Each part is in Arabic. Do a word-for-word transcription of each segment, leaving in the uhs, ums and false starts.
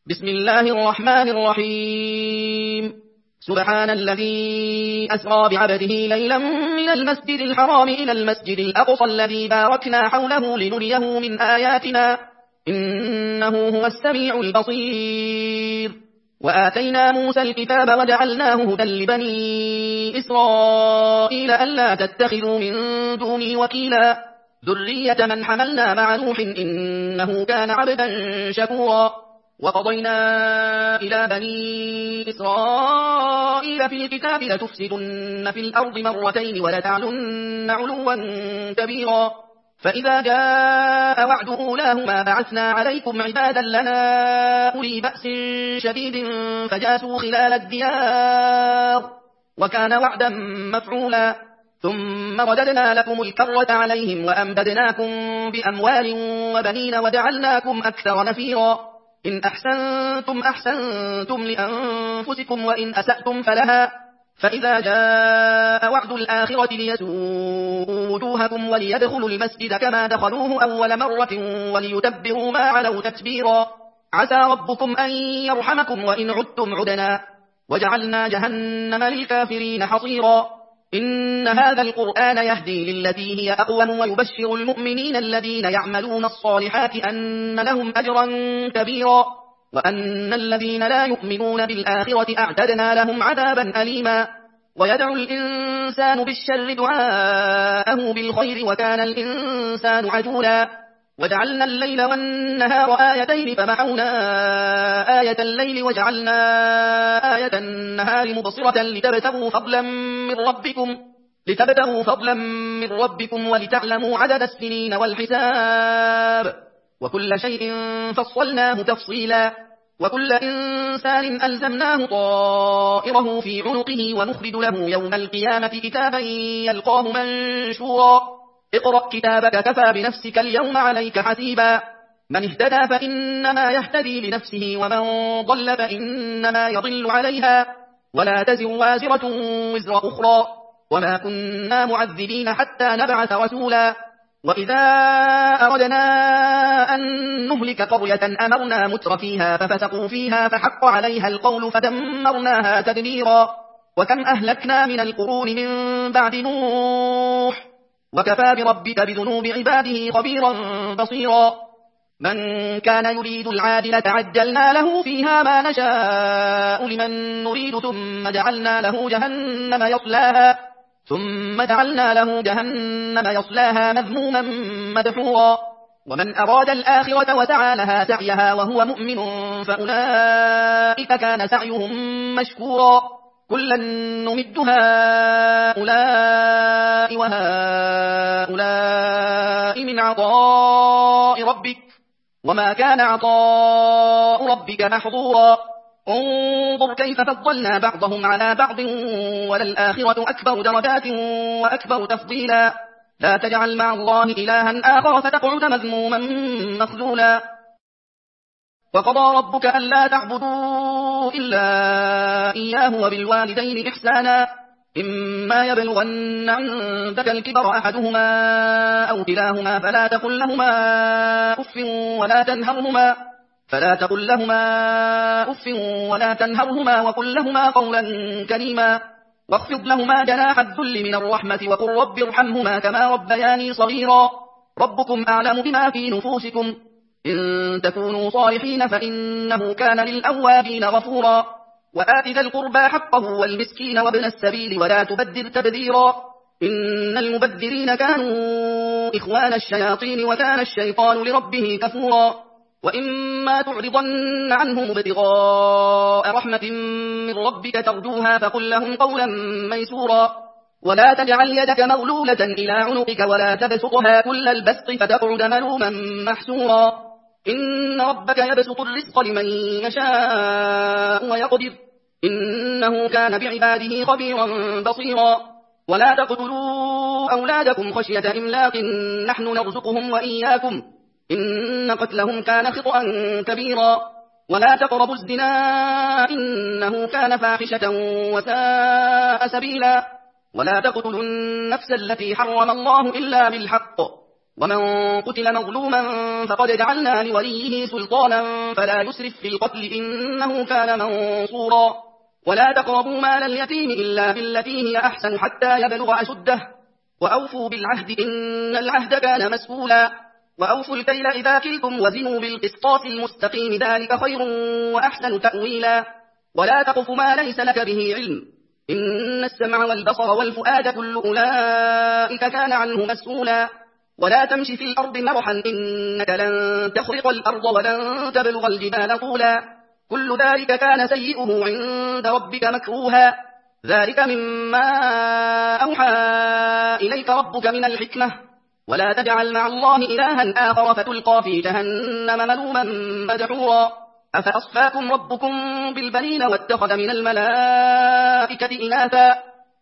بسم الله الرحمن الرحيم. سبحان الذي أسرى بعبده ليلا من المسجد الحرام إلى المسجد الأقصى الذي باركنا حوله لنريه من آياتنا إنه هو السميع البصير. وآتينا موسى الكتاب وجعلناه هدى لبني إسرائيل ألا تتخذوا من دوني وكيلا ذرية من حملنا مع نوح إنه كان عبدا شكورا. وقضينا إلى بني إسرائيل في الكتاب لتفسدن في الأرض مرتين ولتعلن علوا كبيرا. فإذا جاء وعد أولاهما بعثنا عليكم عبادا لنا أولي بأس شديد فجاسوا خلال الديار وكان وعدا مفعولا. ثم رددنا لكم الكرة عليهم وأمددناكم بأموال وبنين وجعلناكم أكثر نفيرا. إن أحسنتم أحسنتم لأنفسكم وإن أسأتم فلها. فإذا جاء وعد الآخرة ليسوءوا وجوهكم وليدخلوا المسجد كما دخلوه أول مرة وليتبروا ما علوا تتبيرا. عسى ربكم أن يرحمكم وإن عدتم عدنا وجعلنا جهنم للكافرين حصيرا. إن هذا القرآن يهدي للتي هي أقوم ويبشر المؤمنين الذين يعملون الصالحات أن لهم أجرا كبيرا وأن الذين لا يؤمنون بالآخرة أعتدنا لهم عذابا أليما. ويدعو الإنسان بالشر دعاءه بالخير وكان الإنسان عجولا. وجعلنا الليل والنهار آيتين فمحونا آية الليل وجعلنا آية النهار مبصرة لتبتغوا فضلا من ربكم لتبتغوا فضلا من ربكم ولتعلموا عدد السنين والحساب وكل شيء فصلناه تفصيلا. وكل إنسان ألزمناه طائره في عنقه ونخرج له يوم القيامة كتابا يلقاه منشورا. اقرأ كتابك كفى بنفسك اليوم عليك حسيبا. من اهتدى فإنما يهتدي لنفسه ومن ضل فإنما يضل عليها ولا تزر وازرة وزر أخرى وما كنا معذبين حتى نبعث رسولا. وإذا أردنا أن نهلك قرية أمرنا متر فيها ففسقوا فيها فحق عليها القول فدمرناها تدميرا. وكم أهلكنا من القرون من بعد نوح وكفى بربك بذنوب عباده خبيرا بصيرا. من كان يريد العاجلة عجلنا له فيها ما نشاء لمن نريد ثم جعلنا له جهنم يصلاها ثم جعلنا له جهنم يصلاها مذموما مدحورا. ومن أراد الآخرة وسعى لها سعيها وهو مؤمن فأولئك كان سعيهم مشكورا. كلا نمد هؤلاء وهؤلاء من عطاء ربك وما كان عطاء ربك محظورا. انظر كيف فضلنا بعضهم على بعض وللآخرة أكبر درجات وأكبر تفضيلا. لا تجعل مع الله إلها آخر فتقعد مذموما مخذولا. وقضى ربك ألا تعبدوا إلا إياه وبالوالدين إحسانا. إما يبلغن عندك الكبر أحدهما أو كلاهما فلا تقل لهما أف ولا تنهرهما فلا تقل لهما أف ولا تنهرهما وقل لهما قولا كريما. واخفض لهما جناح الذل من الرحمة وقل رب ارحمهما كما ربياني صغيرا. ربكم أعلم بما في نفوسكم إن تكونوا صالحين فإنه كان للأوابين غفورا. وآت ذا القربى حقه والمسكين وابن السبيل ولا تبذر تبذيرا. إن المبذرين كانوا إخوان الشياطين وكان الشيطان لربه كفورا. وإما تعرضن عنهم ابتغاء رحمة من ربك ترجوها فقل لهم قولا ميسورا. ولا تجعل يدك مغلولة إلى عنقك ولا تبسطها كل البسط فتقعد ملوما محسورا. إن ربك يبسط الرزق لمن يشاء ويقدر إنه كان بعباده خبيرا بصيرا. ولا تقتلوا أولادكم خشية إملاق نحن نرزقهم وإياكم إن قتلهم كان خطأ كبيرا. ولا تقربوا الزنا إنه كان فاحشة وساء سبيلا. ولا تقتلوا النفس التي حرم الله إلا بالحق ومن قتل مظلوما فقد جعلنا لوليه سلطانا فلا يسرف في القتل إنه كان منصورا ولا تقربوا مال اليتيم إلا بالتي هي أحسن حتى يبلغ أشده وأوفوا بالعهد إن العهد كان مسؤولا وأوفوا الكيل إذا كلتم وزنوا بالقسطاس المستقيم ذلك خير وأحسن تأويلا ولا تقف ما ليس لك به علم إن السمع والبصر والفؤاد كل أولئك كان عنه مسؤولا ولا تمشي في الأرض مرحا إنك لن تخرق الأرض ولن تبلغ الجبال طولا كل ذلك كان سيئه عند ربك مكروها ذلك مما أوحى إليك ربك من الحكمة ولا تجعل مع الله إلها آخر فتلقى في جهنم ملوما مدحورا أفأصفاكم ربكم بالبنين واتخذ من الملائكة إناثا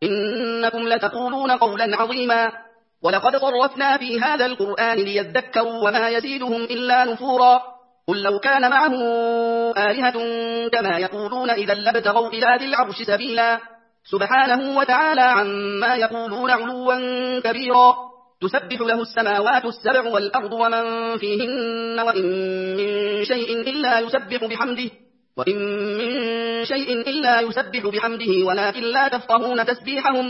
إنكم لتقولون قولا عظيما ولقد صرفنا في هذا القرآن ليذكروا وما يزيدهم إلا نفورا قل لو كان معه آلهة كما يقولون إذا لابتغوا إلى ذي العرش سبيلا سبحانه وتعالى عما يقولون علوا كبيرا تسبح له السماوات السبع والأرض ومن فيهن وإن من شيء إلا يسبح بحمده وإن من شيء إلا يسبح بحمده ولكن لا تفقهون تسبيحهم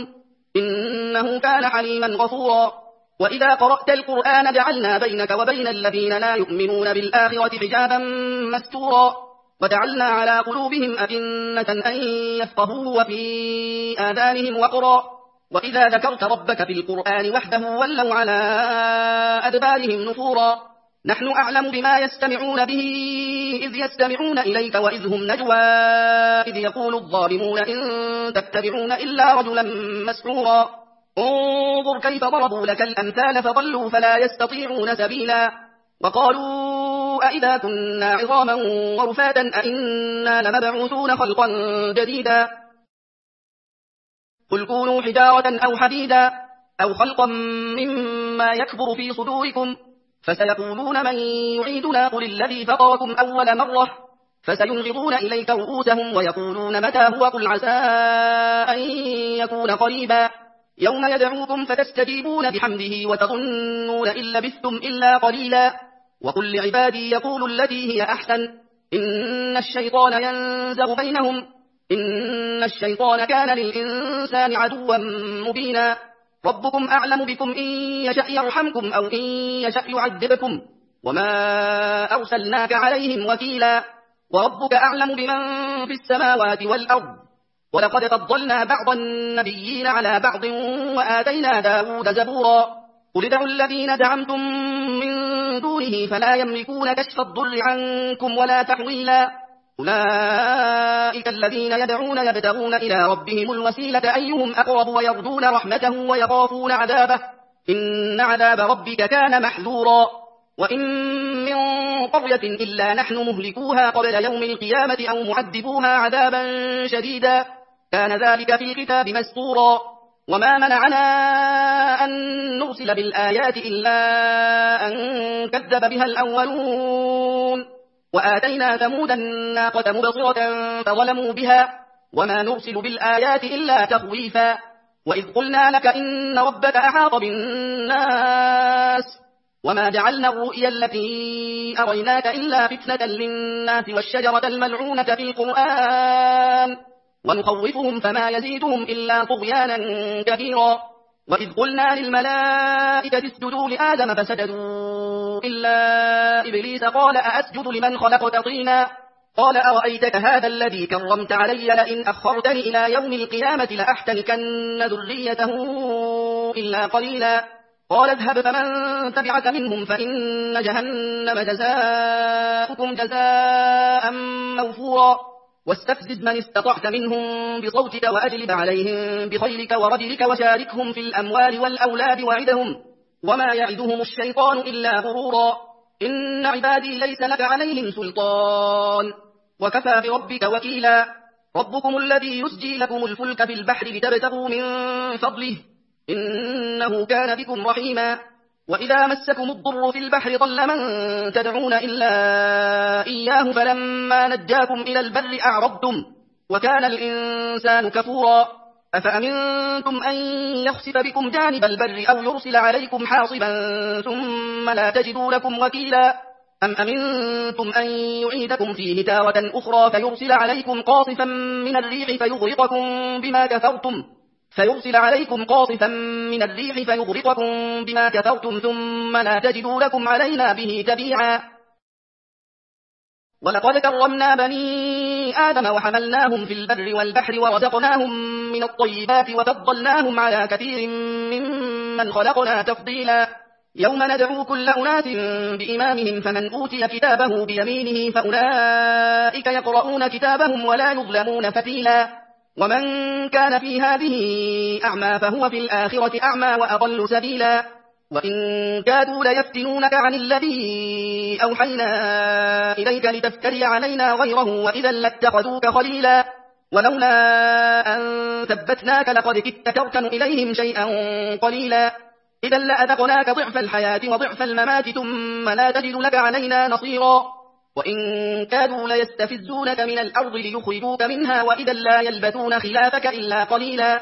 إنه كان حليما غفورا وإذا قرأت القرآن جعلنا بينك وبين الذين لا يؤمنون بالآخرة حجابا مستورا وجعلنا على قلوبهم أكنة أن يفقهوه وفي آذانهم وقرا وإذا ذكرت ربك في القرآن وحده ولوا على أدبارهم نفورا نحن أعلم بما يستمعون به إذ يستمعون إليك وإذ هم نجوى إذ يقول الظالمون إن تتبعون إلا رجلا مسحورا انظر كيف ضربوا لك الأمثال فضلوا فلا يستطيعون سبيلا وقالوا أئذا كنا عظاما ورفاتا أئنا لمبعوثون خلقا جديدا قل كونوا حجارة أو حديدا أو خلقا مما يكبر في صدوركم فسيقولون من يعيدنا قل الذي فطركم أول مرة فسينغضون إليك رؤوسهم ويقولون متى هو قل عسى أن يكون قريبا يوم يدعوكم فتستجيبون بحمده وتظنون إن لبثتم إلا قليلا وقل لعبادي يقولوا التي هي أحسن إن الشيطان ينزغ بينهم إن الشيطان كان للإنسان عدوا مبينا ربكم أعلم بكم إن يشأ يرحمكم أو إن يشأ يعذبكم وما أرسلناك عليهم وكيلا وربك أعلم بمن في السماوات والأرض ولقد فضلنا بعض النبيين على بعض وآتينا داود زبورا قل ادعوا الذين دعمتم من دونه فلا يملكون كشف الضر عنكم ولا تحويلا أولئك الذين يدعون يبتغون إلى ربهم الوسيلة أيهم أقرب ويرجون رحمته ويخافون عذابه إن عذاب ربك كان محذورا وإن من قرية إلا نحن مهلكوها قبل يوم القيامة أو معذبوها عذابا شديدا كان ذلك في الكتاب مسطورا وما منعنا أن نرسل بالآيات إلا أن كذب بها الأولون وآتينا ثمود الناقة مبصرة فظلموا بها وما نرسل بالآيات إلا تخويفا وإذ قلنا لك إن ربك أحاط بالناس وما جعلنا الرؤيا التي أريناك إلا فتنة للناس والشجرة الملعونة في القرآن ونخوفهم فما يزيدهم إلا طغيانا كبيرا وإذ قلنا للملائكة اسجدوا لآدم فسجدوا إلا إبليس قال أأسجد لمن خلقت طينا قال أرأيتك هذا الذي كرمت علي لئن أخرتني إلى يوم القيامة لأحتنكن ذريته إلا قليلا قال اذهب فمن تبعك منهم فإن جهنم جزاؤكم جزاء موفورا واستفزز من استطعت منهم بصوتك وأجلب عليهم بخيلك ورجلك وشاركهم في الأموال والأولاد وعدهم وما يعدهم الشيطان إلا غرورا إن عبادي ليس لك عليهم سلطان وكفى بربك وكيلا ربكم الذي يسجي لكم الفلك في البحر لتبتغوا من فضله إنه كان بكم رحيما وإذا مسكم الضر في البحر ضل من تدعون إلا إياه فلما نجاكم إلى البر أعرضتم وكان الإنسان كفورا أفأمنتم أن يخسف بكم جانب البر أو يرسل عليكم حاصبا ثم لا تجدوا لكم وكيلا أم أمنتم أن يعيدكم فيه تارة أخرى فيرسل عليكم قاصفا من الريح فيغرقكم بما كفرتم فيرسل عليكم قاصفا من الريح فيغرقكم بما كفرتم ثم لا تجدوا لكم علينا به تبيعا ولقد كرمنا بني آدم وحملناهم في البر والبحر ورزقناهم من الطيبات وفضلناهم على كثير ممن خلقنا تفضيلا يوم ندعو كل أناس بإمامهم فمن أوتي كتابه بيمينه فأولئك يقرؤون كتابهم ولا يظلمون فتيلا ومن كان في هذه أعمى فهو في الآخرة أعمى وأضل سبيلا وإن كادوا ليفتنونك عن الذي أوحينا إليك لتفتري علينا غيره وإذا لاتخذوك خليلا ولولا أن ثبتناك لقد كدت تركن إليهم شيئا قليلا إذا لأذقناك ضعف الحياة وضعف الممات ثم لا تجد لك علينا نصيرا وإن كادوا ليستفزونك من الأرض ليخرجوك منها وإذا لا يلبثون خلافك إلا قليلا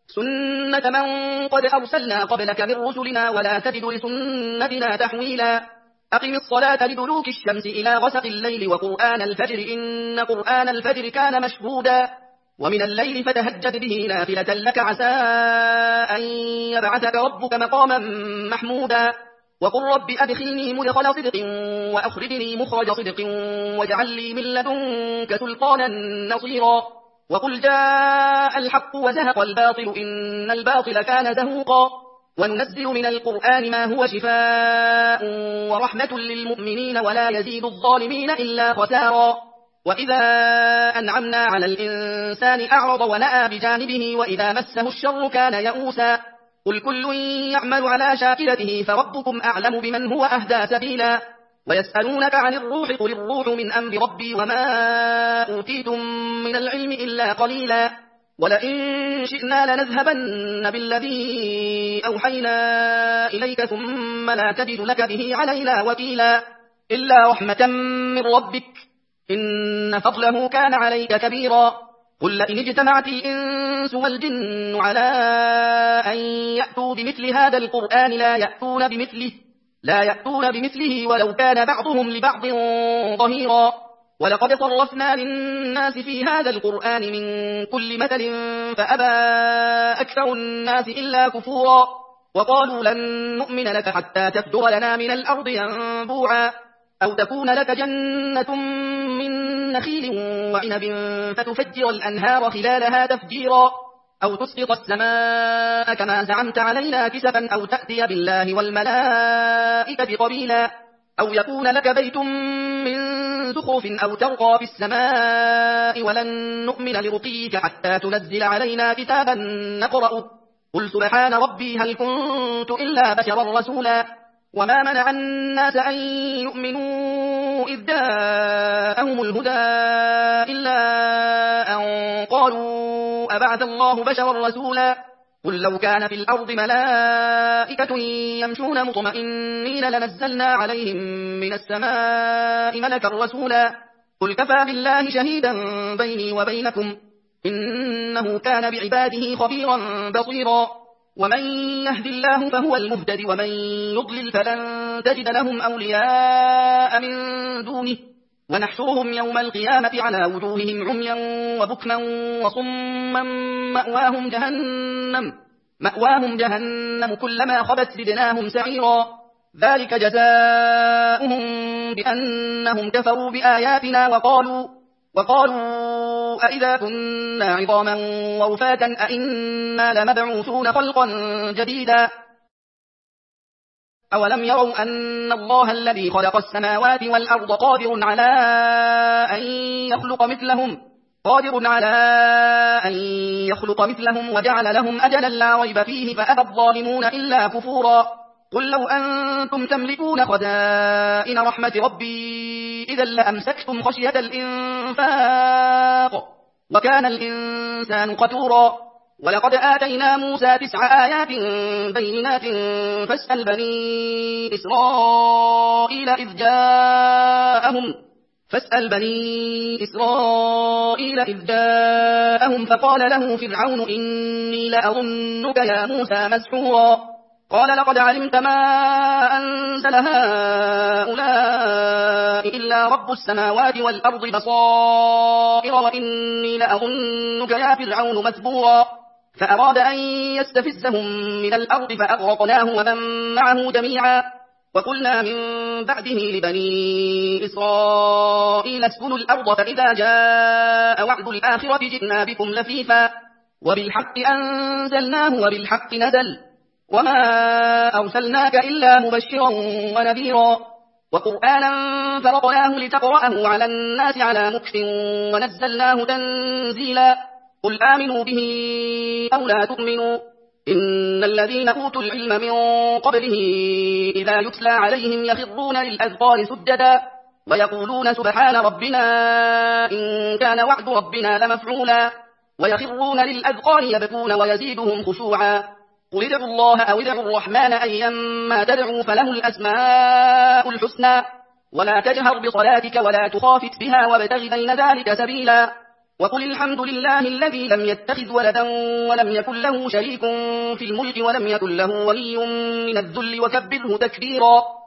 سنة من قد أرسلنا قبلك من رسلنا ولا تجد لسنتنا تحويلا أقم الصلاة لدلوك الشمس إلى غسق الليل وقرآن الفجر إن قرآن الفجر كان مشهودا ومن الليل فتهجد به نافلة لك عسى أن يبعثك ربك مقاما محمودا وقل رب أدخلني مدخل صدق وأخرجني مخرج صدق واجعل لي من لدنك سلطانا نصيرا وقل جاء الحق وزهق الباطل إن الباطل كان زهوقا وننزل من القرآن ما هو شفاء ورحمة للمؤمنين ولا يزيد الظالمين إلا خسارا وإذا أنعمنا على الإنسان أعرض ونأى بجانبه وإذا مسه الشر كان يئوسا قل كل يعمل على شاكلته فربكم أعلم بمن هو أهدى سبيلا ويسألونك عن الروح قل الروح من أمر ربي وما أوتيتم من العلم إلا قليلا ولئن شئنا لنذهبن بالذي أوحينا إليك ثم لا تجد لك به علينا وكيلا إلا رحمة من ربك إن فضله كان عليك كبيرا قل لئن اجتمعت الإنس والجن على أن يأتوا بمثل هذا القرآن لا يأتون بمثله لا يأتون بمثله ولو كان بعضهم لبعض ظهيرا ولقد صرفنا للناس في هذا القرآن من كل مثل فأبى أكثر الناس إلا كفورا وقالوا لن نؤمن لك حتى تفجر لنا من الأرض ينبوعا أو تكون لك جنة من نخيل وعنب فتفجر الأنهار خلالها تفجيرا أو تسقط السماء كما زعمت علينا كسفا أو تأتي بالله والملائكة قبيلا أو يكون لك بيت من زخرف أو ترقى في السماء ولن نؤمن لرقيك حتى تنزل علينا كتابا نقرأه قل سبحان ربي هل كنت إلا بشرا رسولا وما منع الناس أن يؤمنوا إذ جاءهم الهدى إلا أن قالوا أبعث الله بشرا رسولا قل لو كان في الأرض ملائكة يمشون مطمئنين لنزلنا عليهم من السماء ملكا رسولا قل كفى بالله شهيدا بيني وبينكم إنه كان بعباده خبيرا بصيرا ومن يهد الله فهو المهتد ومن يضلل فلن تجد لهم أولياء من دونه ونحشرهم يوم القيامة على وجوههم عميا وبكما وصما مأواهم جهنم مأواهم جهنم كلما خبت زدناهم سعيرا ذلك جزاؤهم بأنهم كفروا بآياتنا وقالوا وقالوا أئذا كنا عظاما ورفاتا أئنا لمبعوثون خلقا جديدا أولم يروا أن الله الذي خلق السماوات والأرض قادر على أن يخلق مثلهم قادر على أن يخلق مثلهم وجعل لهم أجلا لا ريب فيه فأبى الظالمون إلا كفورا قل لو أنتم تملكون خزائن رحمة ربي إذا لأمسكتم خشية الإنفاق وكان الإنسان قتورا ولقد آتينا موسى تسع آيات بينات فاسأل بني إسرائيل إذ جاءهم فاسأل بني إسرائيل إذ جاءهم فقال له فرعون إني لأظنك يا موسى مسحورا قال لقد علمت ما أنزل هؤلاء إلا رب السماوات والأرض بصائر وإني لأظنك يا فرعون مثبورا فأراد أن يستفزهم من الأرض فأغرقناه ومن معه جميعا وقلنا من بعده لبني إسرائيل اسكنوا الأرض فإذا جاء وعد الآخرة جئنا بكم لفيفا وبالحق أنزلناه وبالحق نزل وما أرسلناك إلا مبشرا ونذيرا وقرآنا فرقناه لتقرأه على الناس على مكث ونزلناه تنزيلا قل آمنوا به أو لا تؤمنوا إن الذين أوتوا العلم من قبله إذا يتلى عليهم يخرون للأذقان سجدا ويقولون سبحان ربنا إن كان وعد ربنا لمفعولا ويخرون للأذقان يبكون ويزيدهم خشوعا قل ادعوا الله أو ادعوا الرحمن أيما تدعوا فله الأسماء الحسنى ولا تجهر بصلاتك ولا تخافت بها وابتغ بين ذلك سبيلا وقل الحمد لله الذي لم يتخذ ولدا ولم يكن له شريك في الملك ولم يكن له ولي من الذل وكبره تكبيرا